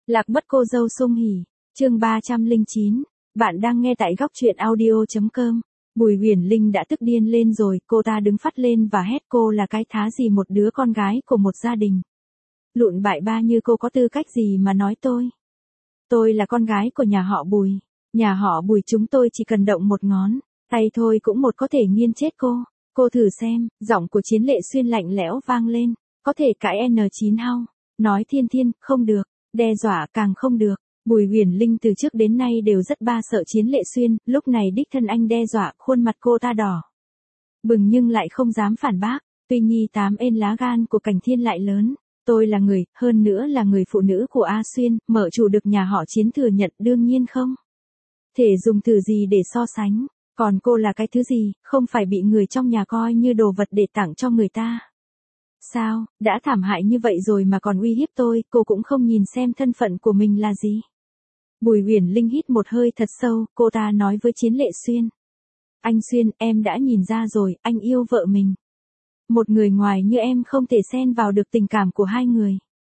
Lạc mất cô dâu sung hỉ, chương 309, bạn đang nghe tại góc truyện audio.com. Bùi Huyền Linh đã tức điên lên rồi, cô ta đứng phắt lên và hét cô là cái thá gì một đứa con gái của một gia đình. Lụn bại ba như cô có tư cách gì mà nói tôi. Tôi là con gái của nhà họ Bùi. Nhà họ Bùi chúng tôi chỉ cần động một ngón tay thôi cũng có thể nghiền chết cô. Cô thử xem, giọng của Chiến Lệ Xuyên lạnh lẽo vang lên. Có thể cãi N9 hao. Nói thiên thiên, không được. Đe dọa càng không được. Bùi Huyền Linh từ trước đến nay đều rất ba sợ Chiến Lệ Xuyên, lúc này đích thân anh đe dọa, khuôn mặt cô ta đỏ bừng nhưng lại không dám phản bác. Tuy nhi tám ên lá gan của Cảnh Thiên lại lớn. Tôi là người, hơn nữa là người phụ nữ của A Xuyên, mở chủ được nhà họ Chiến thừa nhận đương nhiên không thể dùng từ gì để so sánh. Còn cô là cái thứ gì, không phải bị người trong nhà coi như đồ vật để tặng cho người ta. Sao, đã thảm hại như vậy rồi mà còn uy hiếp tôi, cô cũng không nhìn xem thân phận của mình là gì. Bùi Huyền Linh hít một hơi thật sâu, cô ta nói với Chiến Lệ Xuyên. Anh Xuyên, em đã nhìn ra rồi, anh yêu vợ mình. Một người ngoài như em không thể xen vào được tình cảm của hai người.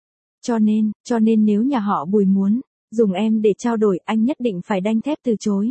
Cho nên nếu nhà họ Bùi muốn dùng em để trao đổi, anh nhất định phải đanh thép từ chối,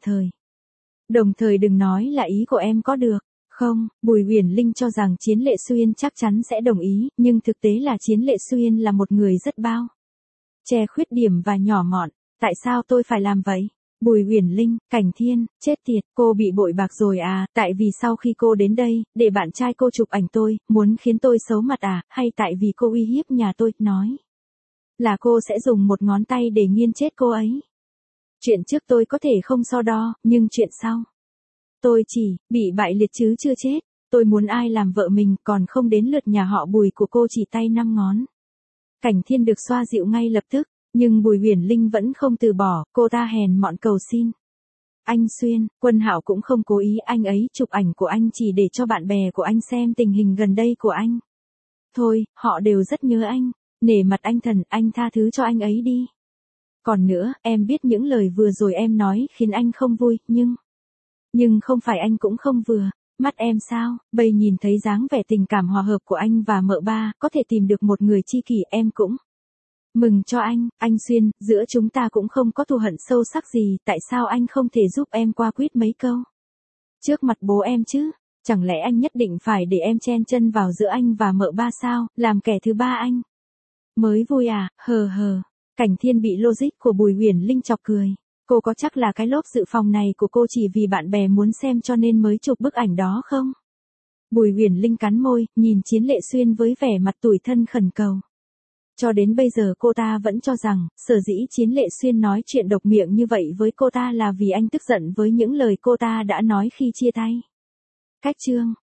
đồng thời đừng nói là ý của em có được. Không, Bùi Huyền Linh cho rằng Chiến Lệ Xuyên chắc chắn sẽ đồng ý, nhưng thực tế là Chiến Lệ Xuyên là một người rất bao che khuyết điểm và nhỏ mọn. Tại sao tôi phải làm vậy? Bùi Huyền Linh, Cảnh Thiên, chết tiệt, cô bị bội bạc rồi à? Tại vì sau khi cô đến đây, để bạn trai cô chụp ảnh tôi, muốn khiến tôi xấu mặt à? Hay tại vì cô uy hiếp nhà tôi, nói là cô sẽ dùng một ngón tay để nghiền chết cô ấy? Chuyện trước tôi có thể không so đo, nhưng chuyện sau, tôi chỉ bị bại liệt chứ chưa chết. Tôi muốn ai làm vợ mình, còn không đến lượt nhà họ Bùi của cô chỉ tay 5 ngón. Cảnh Thiên được xoa dịu ngay lập tức, nhưng Bùi Huyền Linh vẫn không từ bỏ, cô ta hèn mọn cầu xin. Anh Xuyên, Quân Hạo cũng không cố ý, anh ấy chụp ảnh của anh chỉ để cho bạn bè của anh xem tình hình gần đây của anh. Thôi, họ đều rất nhớ anh, nể mặt anh thần, anh tha thứ cho anh ấy đi. Còn nữa, em biết những lời vừa rồi em nói khiến anh không vui, nhưng không phải anh cũng không vừa mắt em sao? Bây nhìn thấy dáng vẻ tình cảm hòa hợp của anh và mợ ba, có thể tìm được một người tri kỷ, em cũng mừng cho anh Xuyên, giữa chúng ta cũng không có thù hận sâu sắc gì, tại sao anh không thể giúp em qua quýt mấy câu trước mặt bố em chứ? Chẳng lẽ anh nhất định phải để em chen chân vào giữa anh và mợ ba sao, làm kẻ thứ ba anh mới vui à? Hờ hờ. Cảnh Thiên bị logic của Bùi Huyền Linh chọc cười. Cô có chắc là cái lốp dự phòng này của cô chỉ vì bạn bè muốn xem cho nên mới chụp bức ảnh đó không? Bùi Huyền Linh cắn môi, nhìn Chiến Lệ Xuyên với vẻ mặt tủi thân khẩn cầu. Cho đến bây giờ cô ta vẫn cho rằng, sở dĩ Chiến Lệ Xuyên nói chuyện độc miệng như vậy với cô ta là vì anh tức giận với những lời cô ta đã nói khi chia tay. Cách chương